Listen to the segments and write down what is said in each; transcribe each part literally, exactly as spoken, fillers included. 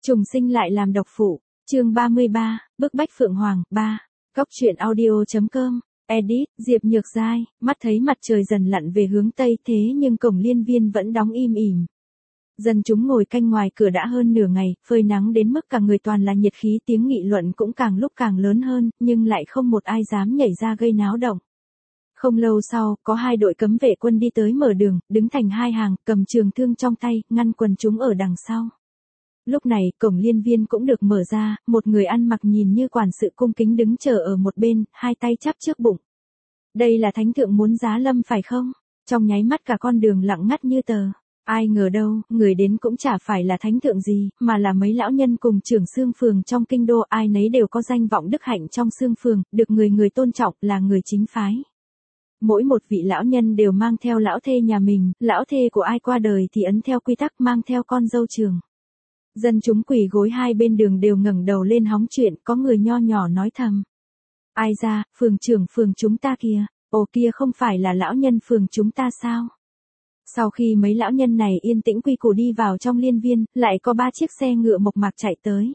Trùng sinh lại làm độc phụ, chương ba mươi ba, bức bách Phượng Hoàng, ba. Góc truyện audio.com, edit, Diệp Nhược Giai, mắt thấy mặt trời dần lặn về hướng Tây thế nhưng cổng Liên Viên vẫn đóng im ỉm. Dân chúng ngồi canh ngoài cửa đã hơn nửa ngày, phơi nắng đến mức cả người toàn là nhiệt khí, tiếng nghị luận cũng càng lúc càng lớn hơn, nhưng lại không một ai dám nhảy ra gây náo động. Không lâu sau, có hai đội cấm vệ quân đi tới mở đường, đứng thành hai hàng, cầm trường thương trong tay, ngăn quần chúng ở đằng sau. Lúc này, cổng Liên Viên cũng được mở ra, một người ăn mặc nhìn như quản sự cung kính đứng chờ ở một bên, hai tay chắp trước bụng. Đây là thánh thượng muốn giá lâm phải không? Trong nháy mắt cả con đường lặng ngắt như tờ. Ai ngờ đâu, người đến cũng chả phải là thánh thượng gì, mà là mấy lão nhân cùng trưởng xương phường trong kinh đô, ai nấy đều có danh vọng đức hạnh trong xương phường, được người người tôn trọng, là người chính phái. Mỗi một vị lão nhân đều mang theo lão thê nhà mình, lão thê của ai qua đời thì ấn theo quy tắc mang theo con dâu trường. Dân chúng quỳ gối hai bên đường đều ngẩng đầu lên hóng chuyện, có người nho nhỏ nói thầm. Ai ra, phường trưởng phường chúng ta kìa, ồ kia không phải là lão nhân phường chúng ta sao? Sau khi mấy lão nhân này yên tĩnh quy củ đi vào trong Liên Viên, lại có ba chiếc xe ngựa mộc mạc chạy tới.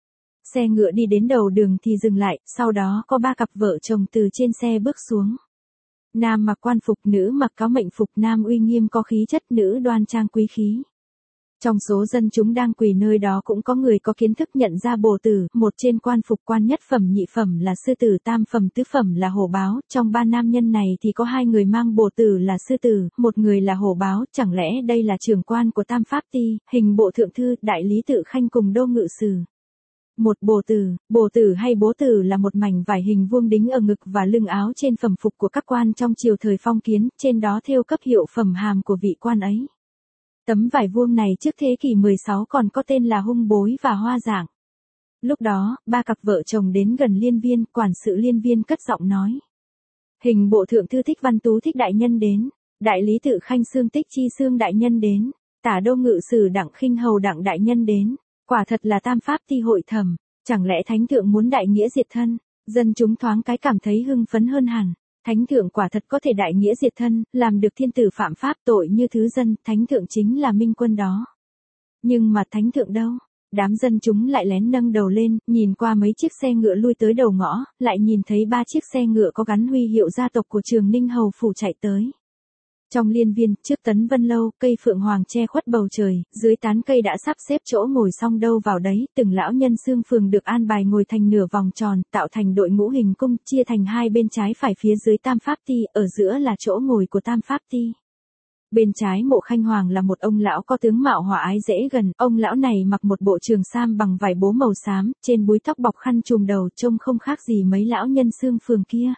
Xe ngựa đi đến đầu đường thì dừng lại, sau đó có ba cặp vợ chồng từ trên xe bước xuống. Nam mặc quan phục, nữ mặc cáo mệnh phục, nam uy nghiêm có khí chất, nữ đoan trang quý khí. Trong số dân chúng đang quỳ nơi đó cũng có người có kiến thức nhận ra bồ tử, một trên quan phục quan nhất phẩm nhị phẩm là sư tử, tam phẩm tứ phẩm là hổ báo, trong ba nam nhân này thì có hai người mang bồ tử là sư tử, một người là hổ báo, chẳng lẽ đây là trưởng quan của Tam Pháp Ti, hình bộ thượng thư, đại lý tự khanh cùng đô ngự sử. Một bồ tử, bồ tử hay bố tử là một mảnh vải hình vuông đính ở ngực và lưng áo trên phẩm phục của các quan trong triều thời phong kiến, trên đó thêu cấp hiệu phẩm hàm của vị quan ấy. Tấm vải vuông này trước thế kỷ mười sáu còn có tên là hung bối và hoa dạng. Lúc đó, ba cặp vợ chồng đến gần Liên Viên, quản sự Liên Viên cất giọng nói. Hình bộ thượng thư Thích Văn Tú Thích đại nhân đến, đại lý tự khanh Xương Tích Chi Xương đại nhân đến, tả đô ngự sử Đặng Khinh Hầu Đặng đại nhân đến, quả thật là Tam Pháp Ti hội thẩm, chẳng lẽ thánh thượng muốn đại nghĩa diệt thân? Dân chúng thoáng cái cảm thấy hưng phấn hơn hẳn. Thánh thượng quả thật có thể đại nghĩa diệt thân, làm được thiên tử phạm pháp tội như thứ dân, thánh thượng chính là minh quân đó. Nhưng mà thánh thượng đâu? Đám dân chúng lại lén nâng đầu lên, nhìn qua mấy chiếc xe ngựa lui tới đầu ngõ, lại nhìn thấy ba chiếc xe ngựa có gắn huy hiệu gia tộc của Trường Ninh hầu phủ chạy tới. Trong Liên Viên, trước Tấn Vân Lâu, cây phượng hoàng che khuất bầu trời, dưới tán cây đã sắp xếp chỗ ngồi xong đâu vào đấy, từng lão nhân xương phường được an bài ngồi thành nửa vòng tròn, tạo thành đội ngũ hình cung, chia thành hai bên trái phải phía dưới Tam Pháp Ti, ở giữa là chỗ ngồi của Tam Pháp Ti. Bên trái Mộ Khanh Hoàng là một ông lão có tướng mạo hòa ái dễ gần, ông lão này mặc một bộ trường sam bằng vải bố màu xám, trên búi tóc bọc khăn trùm đầu, trông không khác gì mấy lão nhân xương phường kia.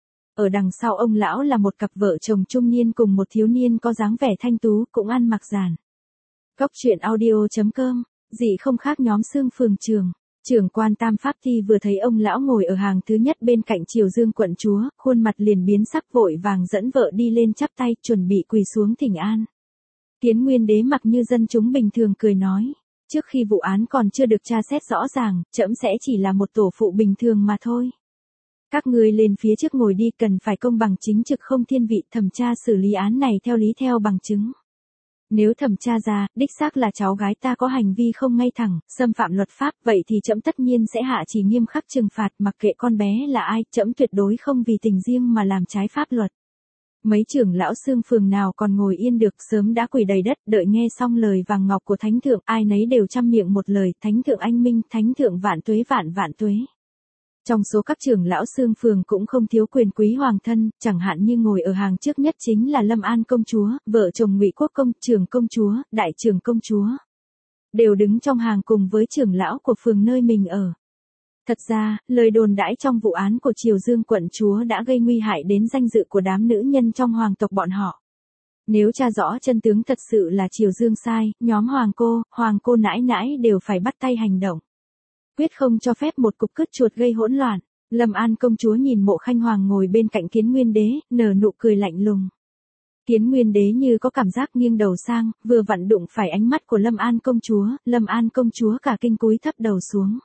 Ở đằng sau ông lão là một cặp vợ chồng trung niên cùng một thiếu niên có dáng vẻ thanh tú, cũng ăn mặc giản. Góc truyện audio.com, gì không khác nhóm xương phường trường. Trưởng quan Tam Pháp Ti vừa thấy ông lão ngồi ở hàng thứ nhất bên cạnh Triều Dương quận chúa, khuôn mặt liền biến sắc, vội vàng dẫn vợ đi lên chắp tay, chuẩn bị quỳ xuống thỉnh an. Kiến Nguyên Đế mặc như dân chúng bình thường cười nói, trước khi vụ án còn chưa được tra xét rõ ràng, trẫm sẽ chỉ là một tổ phụ bình thường mà thôi. Các ngươi lên phía trước ngồi đi, cần phải công bằng chính trực không thiên vị, thẩm tra xử lý án này theo lý theo bằng chứng. Nếu thẩm tra ra, đích xác là cháu gái ta có hành vi không ngay thẳng, xâm phạm luật pháp, vậy thì trẫm tất nhiên sẽ hạ chỉ nghiêm khắc trừng phạt, mặc kệ con bé là ai, trẫm tuyệt đối không vì tình riêng mà làm trái pháp luật. Mấy trưởng lão xương phường nào còn ngồi yên được, sớm đã quỳ đầy đất, đợi nghe xong lời vàng ngọc của thánh thượng, ai nấy đều trăm miệng một lời, thánh thượng anh minh, thánh thượng vạn tuế vạn vạn tuế. Trong số các trưởng lão xương phường cũng không thiếu quyền quý hoàng thân, chẳng hạn như ngồi ở hàng trước nhất chính là Lâm An công chúa, vợ chồng Ngụy Quốc công, trưởng công chúa, đại trưởng công chúa. Đều đứng trong hàng cùng với trưởng lão của phường nơi mình ở. Thật ra, lời đồn đãi trong vụ án của Triều Dương quận chúa đã gây nguy hại đến danh dự của đám nữ nhân trong hoàng tộc bọn họ. Nếu tra rõ chân tướng thật sự là Triều Dương sai, nhóm hoàng cô, hoàng cô nãi nãi đều phải bắt tay hành động. Quyết không cho phép một cục cứt chuột gây hỗn loạn. Lâm An công chúa nhìn Mộ Khanh Hoàng ngồi bên cạnh Kiến Nguyên Đế, nở nụ cười lạnh lùng. Kiến Nguyên Đế như có cảm giác nghiêng đầu sang, vừa vặn đụng phải ánh mắt của Lâm An công chúa, Lâm An công chúa cả kinh cúi thấp đầu xuống.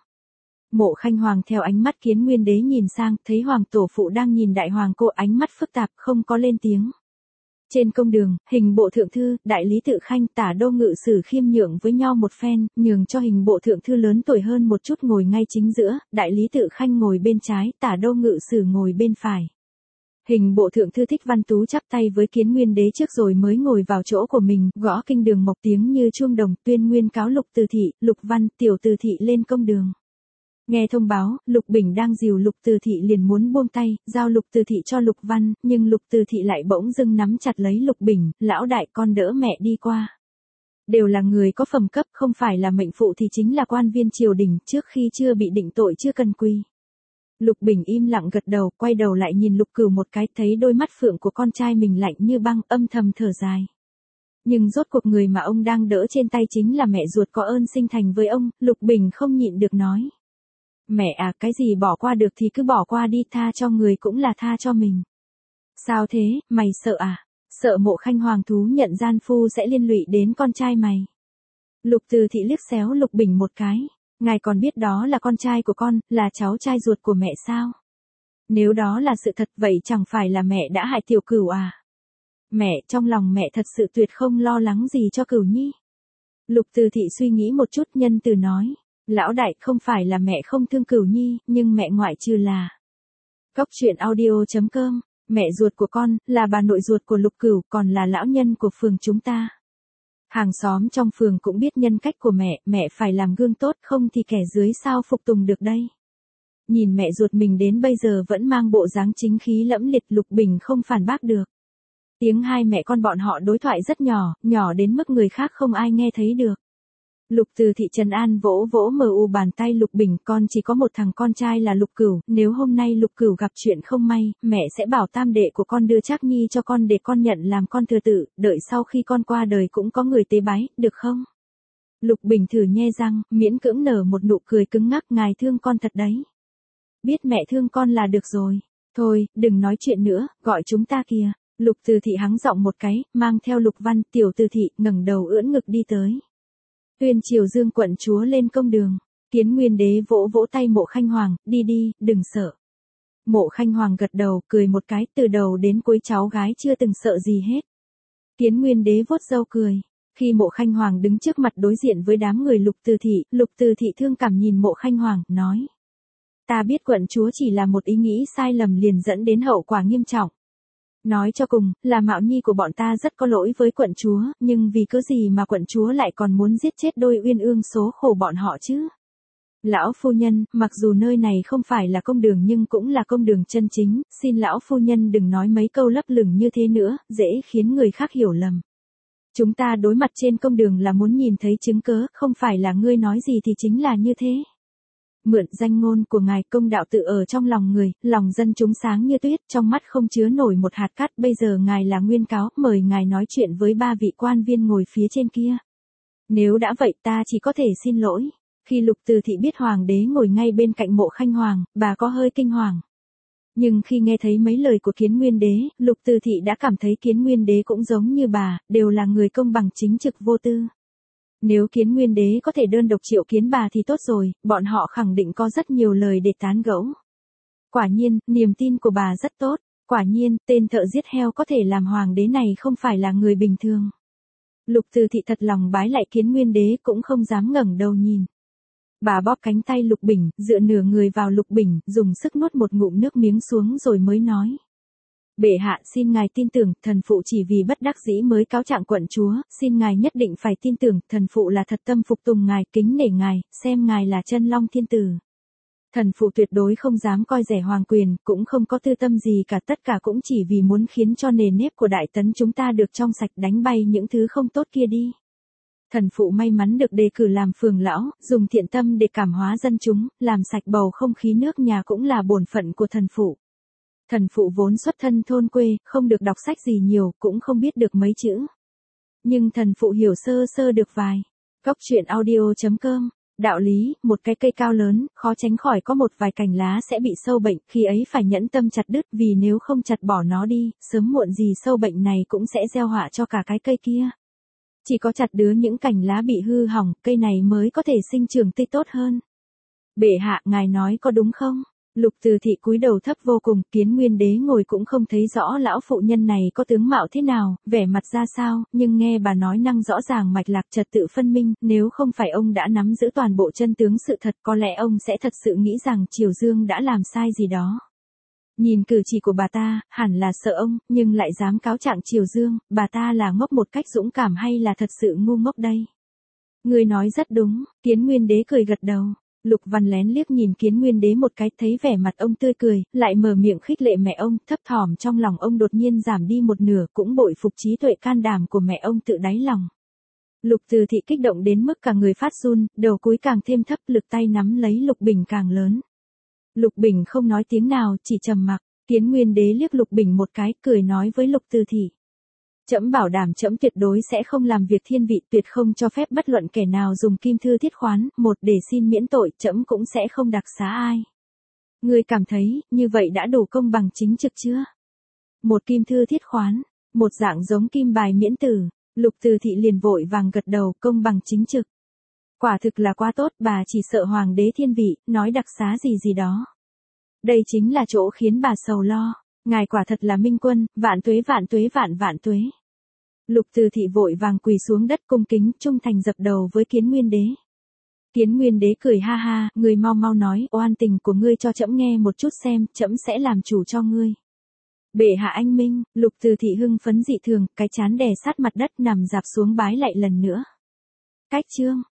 Mộ Khanh Hoàng theo ánh mắt Kiến Nguyên Đế nhìn sang, thấy hoàng tổ phụ đang nhìn đại hoàng cô, ánh mắt phức tạp, không có lên tiếng. Trên công đường, Hình bộ thượng thư, đại lý tự khanh, Tả đô ngự sử khiêm nhượng với nhau một phen, nhường cho Hình bộ thượng thư lớn tuổi hơn một chút ngồi ngay chính giữa, đại lý tự khanh ngồi bên trái, Tả đô ngự sử ngồi bên phải. Hình bộ thượng thư Thích Văn Tú chắp tay với Kiến Nguyên đế trước rồi mới ngồi vào chỗ của mình, gõ kinh đường mộc tiếng như chuông đồng, tuyên nguyên cáo Lục Từ Thị, Lục Văn, Tiểu Từ Thị lên công đường. Nghe thông báo, Lục Bình đang dìu Lục Từ Thị liền muốn buông tay, giao Lục Từ Thị cho Lục Văn, nhưng Lục Từ Thị lại bỗng dưng nắm chặt lấy Lục Bình, lão đại con đỡ mẹ đi qua. Đều là người có phẩm cấp, không phải là mệnh phụ thì chính là quan viên triều đình, trước khi chưa bị định tội chưa cần quy. Lục Bình im lặng gật đầu, quay đầu lại nhìn Lục Cửu một cái, thấy đôi mắt phượng của con trai mình lạnh như băng, âm thầm thở dài. Nhưng rốt cuộc người mà ông đang đỡ trên tay chính là mẹ ruột có ơn sinh thành với ông, Lục Bình không nhịn được nói. Mẹ à, cái gì bỏ qua được thì cứ bỏ qua đi, tha cho người cũng là tha cho mình. Sao thế, mày sợ à? Sợ Mộ Khanh Hoàng thú nhận gian phu sẽ liên lụy đến con trai mày. Lục Từ Thị liếc xéo Lục Bình một cái. Ngài còn biết đó là con trai của con, là cháu trai ruột của mẹ sao? Nếu đó là sự thật vậy chẳng phải là mẹ đã hại Tiểu Cửu à? Mẹ, trong lòng mẹ thật sự tuyệt không lo lắng gì cho Cửu Nhi. Lục Từ Thị suy nghĩ một chút nhân từ nói. Lão đại, không phải là mẹ không thương Cửu Nhi, nhưng mẹ ngoại trừ là. Góc truyện audio chấm com, mẹ ruột của con, là bà nội ruột của Lục Cửu, còn là lão nhân của phường chúng ta. Hàng xóm trong phường cũng biết nhân cách của mẹ, mẹ phải làm gương tốt, không thì kẻ dưới sao phục tùng được đây. Nhìn mẹ ruột mình đến bây giờ vẫn mang bộ dáng chính khí lẫm liệt, Lục Bình không phản bác được. Tiếng hai mẹ con bọn họ đối thoại rất nhỏ, nhỏ đến mức người khác không ai nghe thấy được. Lục Từ Thị trấn an vỗ vỗ mờ u bàn tay Lục Bình, con chỉ có một thằng con trai là Lục Cửu, nếu hôm nay Lục Cửu gặp chuyện không may, mẹ sẽ bảo tam đệ của con đưa Trác Nhi cho con để con nhận làm con thừa tự, đợi sau khi con qua đời cũng có người tế bái, được không? Lục Bình thử nhe răng, miễn cưỡng nở một nụ cười cứng ngắc, ngài thương con thật đấy. Biết mẹ thương con là được rồi. Thôi, đừng nói chuyện nữa, gọi chúng ta kìa. Lục Từ Thị hắng giọng một cái, mang theo Lục Văn, Tiểu Từ Thị, ngẩng đầu ưỡn ngực đi tới. Tuyên Triều Dương quận chúa lên công đường. Kiến Nguyên đế vỗ vỗ tay Mộ Khanh Hoàng, đi đi, đừng sợ. Mộ Khanh Hoàng gật đầu, cười một cái, từ đầu đến cuối cháu gái chưa từng sợ gì hết. Kiến Nguyên đế vuốt râu cười. Khi Mộ Khanh Hoàng đứng trước mặt đối diện với đám người Lục Từ Thị, Lục Từ Thị thương cảm nhìn Mộ Khanh Hoàng, nói. Ta biết quận chúa chỉ là một ý nghĩ sai lầm liền dẫn đến hậu quả nghiêm trọng. Nói cho cùng, là Mạo Nhi của bọn ta rất có lỗi với quận chúa, nhưng vì cớ gì mà quận chúa lại còn muốn giết chết đôi uyên ương số khổ bọn họ chứ? Lão phu nhân, mặc dù nơi này không phải là công đường nhưng cũng là công đường chân chính, xin lão phu nhân đừng nói mấy câu lấp lửng như thế nữa, dễ khiến người khác hiểu lầm. Chúng ta đối mặt trên công đường là muốn nhìn thấy chứng cớ, không phải là ngươi nói gì thì chính là như thế. Mượn danh ngôn của ngài, công đạo tự ở trong lòng người, lòng dân chúng sáng như tuyết, trong mắt không chứa nổi một hạt cát, bây giờ ngài là nguyên cáo, mời ngài nói chuyện với ba vị quan viên ngồi phía trên kia. Nếu đã vậy ta chỉ có thể xin lỗi. Khi Lục Từ Thị biết hoàng đế ngồi ngay bên cạnh Mộ Khanh Hoàng, bà có hơi kinh hoàng. Nhưng khi nghe thấy mấy lời của Kiến Nguyên đế, Lục Từ Thị đã cảm thấy Kiến Nguyên đế cũng giống như bà, đều là người công bằng chính trực vô tư. Nếu Kiến Nguyên đế có thể đơn độc triệu kiến bà thì tốt rồi, bọn họ khẳng định có rất nhiều lời để tán gẫu. Quả nhiên, niềm tin của bà rất tốt, quả nhiên, tên thợ giết heo có thể làm hoàng đế này không phải là người bình thường. Lục Từ Thị thật lòng bái lại Kiến Nguyên đế cũng không dám ngẩng đầu nhìn. Bà bóp cánh tay Lục Bình, dựa nửa người vào Lục Bình, dùng sức nuốt một ngụm nước miếng xuống rồi mới nói. Bệ hạ xin ngài tin tưởng, thần phụ chỉ vì bất đắc dĩ mới cáo trạng quận chúa, xin ngài nhất định phải tin tưởng, thần phụ là thật tâm phục tùng ngài, kính nể ngài, xem ngài là chân long thiên tử. Thần phụ tuyệt đối không dám coi rẻ hoàng quyền, cũng không có tư tâm gì cả, tất cả cũng chỉ vì muốn khiến cho nề nếp của đại tấn chúng ta được trong sạch, đánh bay những thứ không tốt kia đi. Thần phụ may mắn được đề cử làm phường lão, dùng thiện tâm để cảm hóa dân chúng, làm sạch bầu không khí nước nhà cũng là bổn phận của thần phụ. Thần phụ vốn xuất thân thôn quê, không được đọc sách gì nhiều, cũng không biết được mấy chữ. Nhưng thần phụ hiểu sơ sơ được vài. Góc truyện audio chấm com, đạo lý, một cái cây cao lớn, khó tránh khỏi có một vài cành lá sẽ bị sâu bệnh, khi ấy phải nhẫn tâm chặt đứt, vì nếu không chặt bỏ nó đi, sớm muộn gì sâu bệnh này cũng sẽ gieo họa cho cả cái cây kia. Chỉ có chặt đứa những cành lá bị hư hỏng, cây này mới có thể sinh trưởng tươi tốt hơn. Bệ hạ, ngài nói có đúng không? Lục Từ Thị cúi đầu thấp vô cùng, Kiến Nguyên Đế ngồi cũng không thấy rõ lão phụ nhân này có tướng mạo thế nào, vẻ mặt ra sao, nhưng nghe bà nói năng rõ ràng mạch lạc trật tự phân minh, nếu không phải ông đã nắm giữ toàn bộ chân tướng sự thật, có lẽ ông sẽ thật sự nghĩ rằng Triều Dương đã làm sai gì đó. Nhìn cử chỉ của bà ta, hẳn là sợ ông, nhưng lại dám cáo trạng Triều Dương, bà ta là ngốc một cách dũng cảm hay là thật sự ngu ngốc đây? Người nói rất đúng, Kiến Nguyên Đế cười gật đầu. Lục Văn lén liếc nhìn Kiến Nguyên Đế một cái, thấy vẻ mặt ông tươi cười, lại mở miệng khích lệ mẹ ông, thấp thỏm trong lòng ông đột nhiên giảm đi một nửa, cũng bội phục trí tuệ can đảm của mẹ ông tự đáy lòng. Lục Từ Thị kích động đến mức cả người phát run, đầu cúi càng thêm thấp, lực tay nắm lấy Lục Bình càng lớn. Lục Bình không nói tiếng nào, chỉ trầm mặc. Kiến Nguyên Đế liếc Lục Bình một cái, cười nói với Lục Từ Thị. Trẫm bảo đảm trẫm tuyệt đối sẽ không làm việc thiên vị, tuyệt không cho phép bất luận kẻ nào dùng kim thư thiết khoán, một để xin miễn tội, trẫm cũng sẽ không đặc xá ai. Ngươi cảm thấy, như vậy đã đủ công bằng chính trực chưa? Một kim thư thiết khoán, một dạng giống kim bài miễn tử, Lục Từ Thị liền vội vàng gật đầu, công bằng chính trực. Quả thực là quá tốt, bà chỉ sợ hoàng đế thiên vị, nói đặc xá gì gì đó. Đây chính là chỗ khiến bà sầu lo, ngài quả thật là minh quân, vạn tuế vạn tuế vạn vạn tuế. Lục Từ Thị vội vàng quỳ xuống đất cung kính, trung thành dập đầu với Kiến Nguyên Đế. Kiến Nguyên Đế cười ha ha, người mau mau nói, oan tình của ngươi cho trẫm nghe một chút xem, trẫm sẽ làm chủ cho ngươi. Bệ hạ anh minh, Lục Từ Thị hưng phấn dị thường, cái trán đè sát mặt đất nằm dạp xuống bái lại lần nữa. Cách chương